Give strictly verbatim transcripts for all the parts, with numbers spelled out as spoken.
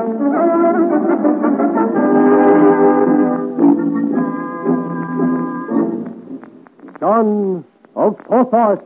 John of Porthos.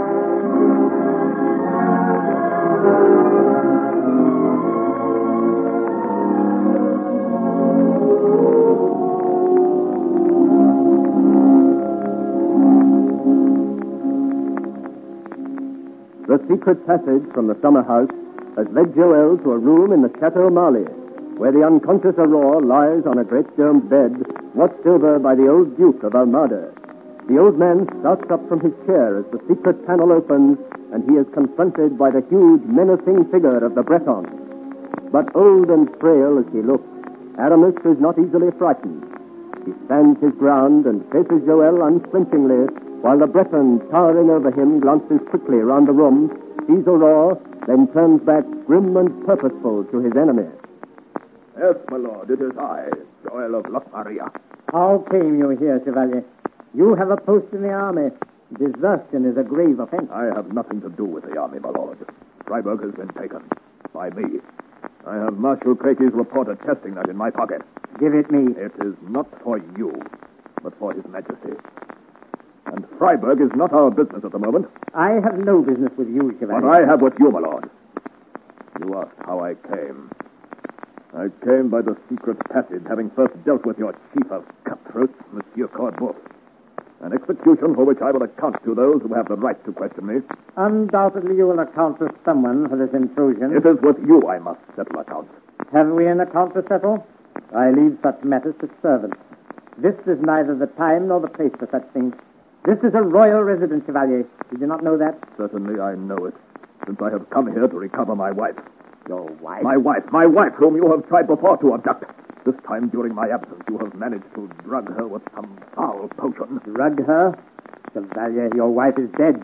The secret passage from the summer house has led Joel to a room in the Chateau Marley, where the unconscious Aurore lies on a great domed bed, watched over by the old Duke of Almada. The old man starts up from his chair as the secret panel opens, and he is confronted by the huge, menacing figure of the Breton. But old and frail as he looks, Aramis is not easily frightened. He stands his ground and faces Joel unflinchingly, while the Breton, towering over him, glances quickly round the room, sees Aurore, then turns back grim and purposeful to his enemy. Yes, my lord, it is I, Joel of Lotharia. How came you here, Chevalier? You have a post in the army. Desertion is a grave offense. I have nothing to do with the army, my lord. Freiburg has been taken. By me. I have Marshal Crequy's report attesting that in my pocket. Give it me. It is not for you, but for His Majesty. And Freiburg is not our business at the moment. I have no business with you, Chevalier. But I have with you, my lord. You asked how I came. I came by the secret passage, having first dealt with your chief of cutthroats, Monsieur Corbeau. An execution for which I will account to those who have the right to question me. Undoubtedly you will account to someone for this intrusion. It is with you I must settle accounts. Have we an account to settle? I leave such matters to servants. This is neither the time nor the place for such things. This is a royal residence, Chevalier. Did you not know that? Certainly I know it, since I have come here to recover my wife. Your wife? My wife, my wife, whom you have tried before to abduct. This time during my absence, you have managed to drug her with some foul potion. Drug her? Chevalier, your wife is dead.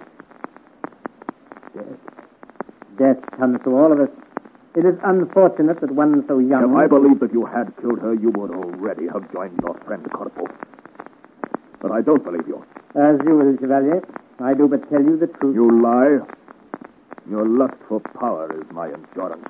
Death. Death comes to all of us. It is unfortunate that one so young... If I believed that you had killed her, you would already have joined your friend Corbeau. But I don't believe you. As you will, Chevalier. I do but tell you the truth. You lie. Your lust for power is my insurance.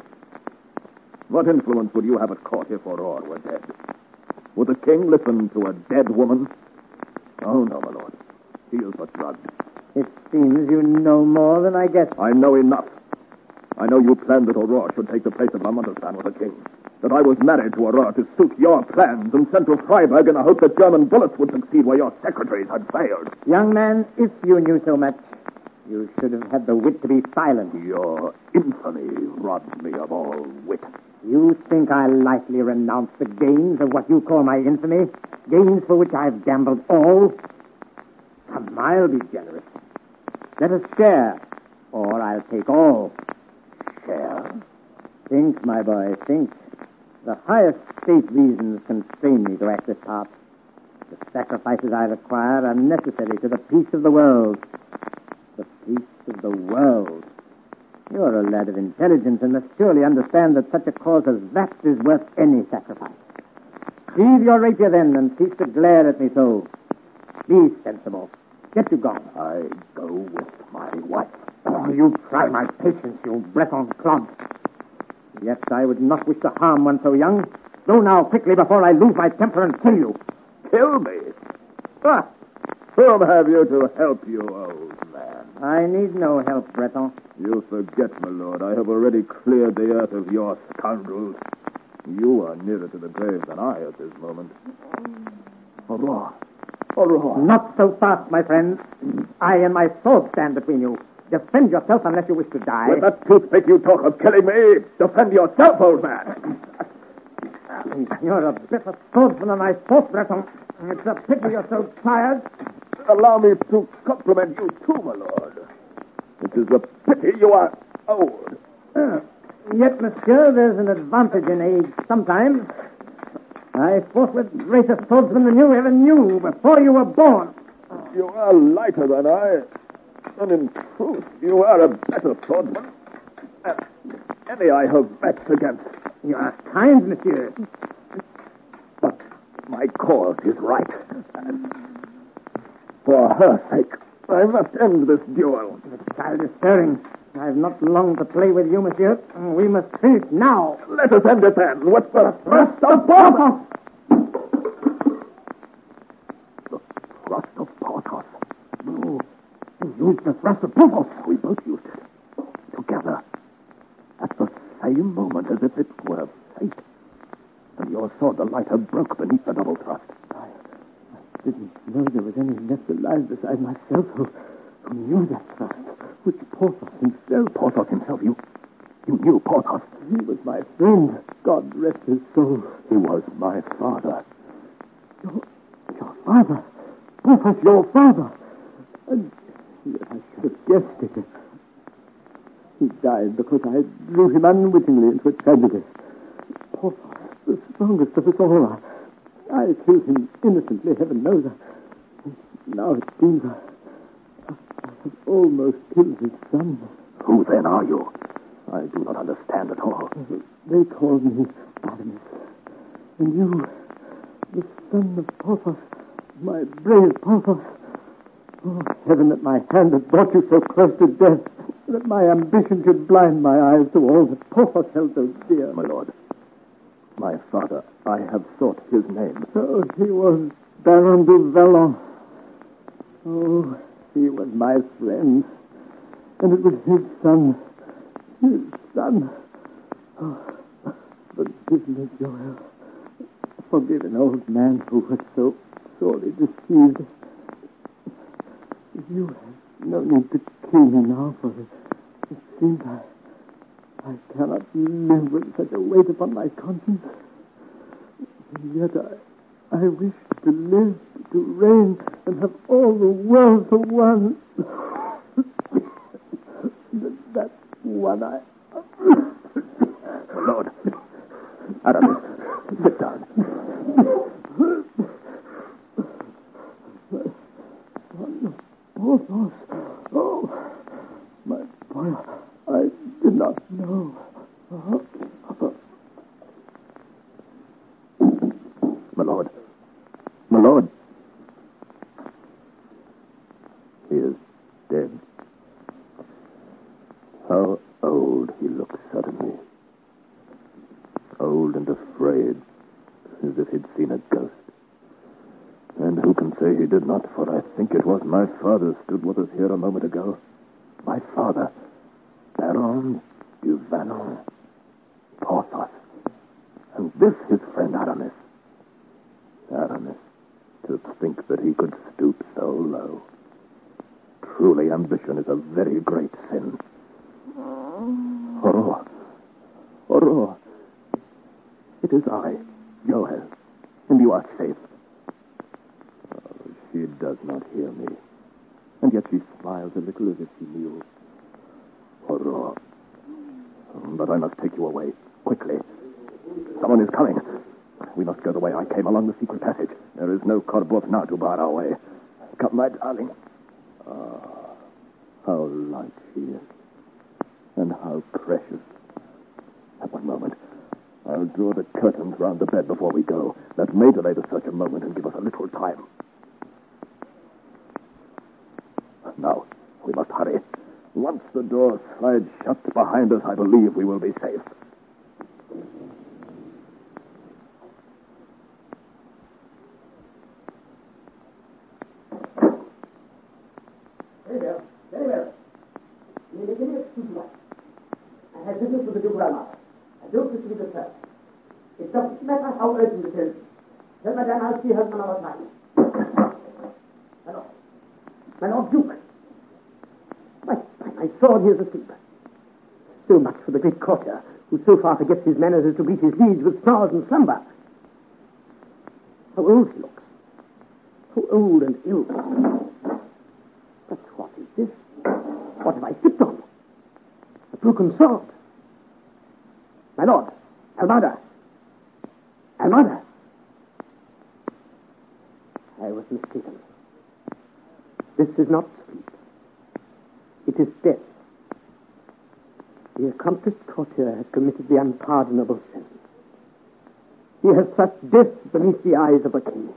What influence would you have at court if Aurore were dead? Would the king listen to a dead woman? Oh, no, my lord. She is but drugged. It seems you know more than I guessed. I know enough. I know you planned that Aurore should take the place of La Montespan with the king. That I was married to Aurore to suit your plans and sent to Freiburg in the hope that German bullets would succeed where your secretaries had failed. Young man, if you knew so much, you should have had the wit to be silent. Your infamy robs me of all wit. You think I lightly renounce the gains of what you call my infamy? Gains for which I've gambled all? Come, I'll be generous. Let us share, or I'll take all. Share? Think, my boy, think. The highest state reasons constrain me to act this part. The sacrifices I require are necessary to the peace of the world. The peace of the world. You're a lad of intelligence and must surely understand that such a cause as that is worth any sacrifice. Sheathe your rapier then and cease to glare at me so. Be sensible. Get you gone. I go with my wife. Oh, you try my patience, you Breton clod. Yes, I would not wish to harm one so young. Go now, quickly, before I lose my temper and kill you. Kill me? Ah, whom have you to help you, old man? I need no help, Breton. You forget, my lord, I have already cleared the earth of your scoundrels. You are nearer to the grave than I at this moment. Aurore. Aurore. Not so fast, my friend. I and my sword stand between you. Defend yourself unless you wish to die. With that toothpick you talk of killing me, defend yourself, old man. You're a better swordsman than I thought, Breton. It's a pity you're so tired. Allow me to compliment you too, my lord. It is a pity you are old. Uh, yet, monsieur, there's an advantage in age sometimes. I fought with greater swordsmen than you ever knew before you were born. You are lighter than I. And in truth, you are a better swordsman than any I have met against. You are kind, monsieur. But my cause is right. And for her sake, I must end this duel. The child is stirring. I've not long to play with you, monsieur. We must finish now. Let us end it then. What's the thrust of Porthos? The thrust of Porthos. No, you used the thrust of Porthos. We both used it. Together. At the same moment as if it were fate. And your sword, the lighter, broke beneath the double thrust. I, I didn't know there was any left alive beside myself who, who knew that thrust. Which Porthos himself. Porthos himself, you... You knew Porthos. He was my friend. God rest his soul. He was my father. Your, your father? Porthos, your father? And yet I should have guessed it. He died because I drew him unwittingly into a tragedy. Porthos, the strongest of us all. I, I killed him innocently, heaven knows. I, now it seems I, I have almost killed his son. Who then are you? I do not understand at all. They called me Aramis. And you, the son of Porthos, my brave Porthos. Oh, heaven, that my hand had brought you so close to death, that my ambition should blind my eyes to all that Porthos held so dear. My lord, my father, I have sought his name. Oh, he was Baron de Vallon. Oh, he was my friend. And it was his son. His son. Oh, forgive me, Joel. Forgive an old man who was so sorely deceived. You have no need to kill me now, for it, it seems I, I cannot live with such a weight upon my conscience. And yet I, I wish to live, to reign, and have all the world for one. That one I... My lord, Aramis, sit down. Porthos. Oh, my boy, I did not know. Uh, My lord, my lord, he is dead. How old he looks suddenly. Old and afraid, as if he'd seen a ghost. And who can say he did not, for I think it was my father stood with us here a moment ago. My father, Baron du Vallon, Porthos. And this his friend Aramis. Aramis, to think that he could stoop so low. Truly, ambition is a very great sin. Aurore, Aurore, it is I, Joel, and you are safe. She does not hear me. And yet she smiles a little as if she knew. Aurore. But I must take you away, quickly. Someone is coming. We must go the way I came, along the secret passage. There is no Corbeuf now to bar our way. Come, my darling. Ah, how light she is. And how precious. At one moment. I'll draw the curtains round the bed before we go. That may delay to such a moment and give us a little time. Now, we must hurry. Once the door slides shut behind us, I believe we will be safe. Very well, very well. You may give me excuse me. I have business with the Duke Rama. I don't wish to be disturbed. It doesn't matter how urgent it is. Tell Madame I'll see her some other time. My lord. My Lord Duke. My, my sword here is asleep. So much for the great courtier, who so far forgets his manners as to beat his liege with snores and slumber. How old he looks. How old and ill. But what is this? What have I stepped on? A broken sword. My lord, Almada. Almada. I was mistaken. This is not sleep. It is death. The accomplished courtier has committed the unpardonable sin. He has thrust death beneath the eyes of a king.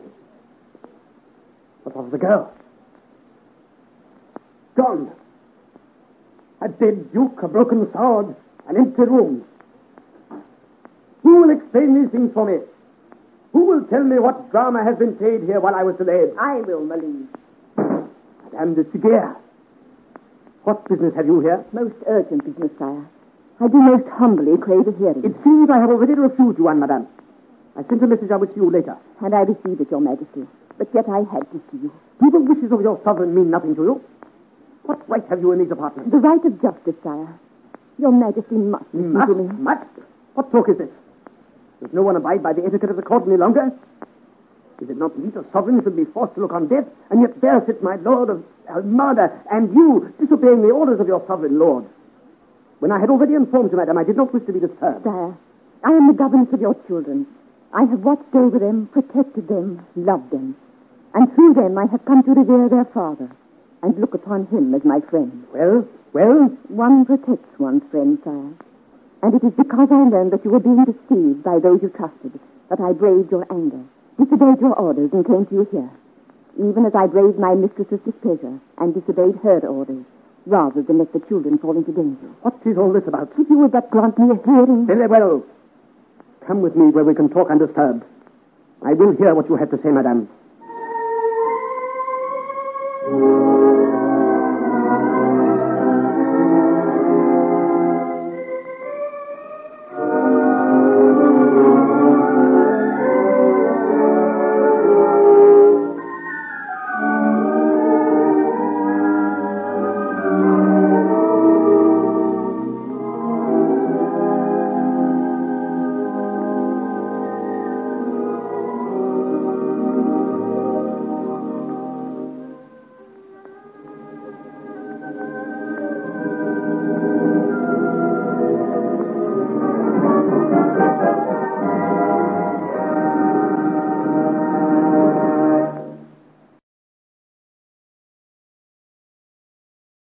What of the girl? Gone. A dead duke, a broken sword, an empty room. Who will explain these things for me? Who will tell me what drama has been played here while I was delayed? I will, my liege. Madame de Seguier, what business have you here? Most urgent business, sire. I do most humbly crave a hearing. It seems I have already refused you one, madame. I sent a message I will see you later. And I received it, your majesty. But yet I had to see you. Do the wishes of your sovereign mean nothing to you? What right have you in these apartments? The right of justice, sire. Your majesty must listen Must? to me. Must? What talk is this? Does no one abide by the etiquette of the court any longer? Is it not meet a sovereign should be forced to look on death, and yet there sits my lord of Almada, and you disobeying the orders of your sovereign lord? When I had already informed you, madam, I did not wish to be disturbed. Sire, I am the governess of your children. I have watched over them, protected them, loved them. And through them I have come to revere their father and look upon him as my friend. Well, well? One protects one's friend, sire. And it is because I learned that you were being deceived by those you trusted that I braved your anger, disobeyed your orders, and came to you here. Even as I braved my mistress's displeasure and disobeyed her orders, rather than let the children fall into danger. What is all this about? If you would but grant me a hearing. Very well. Come with me where we can talk undisturbed. I will hear what you have to say, madame.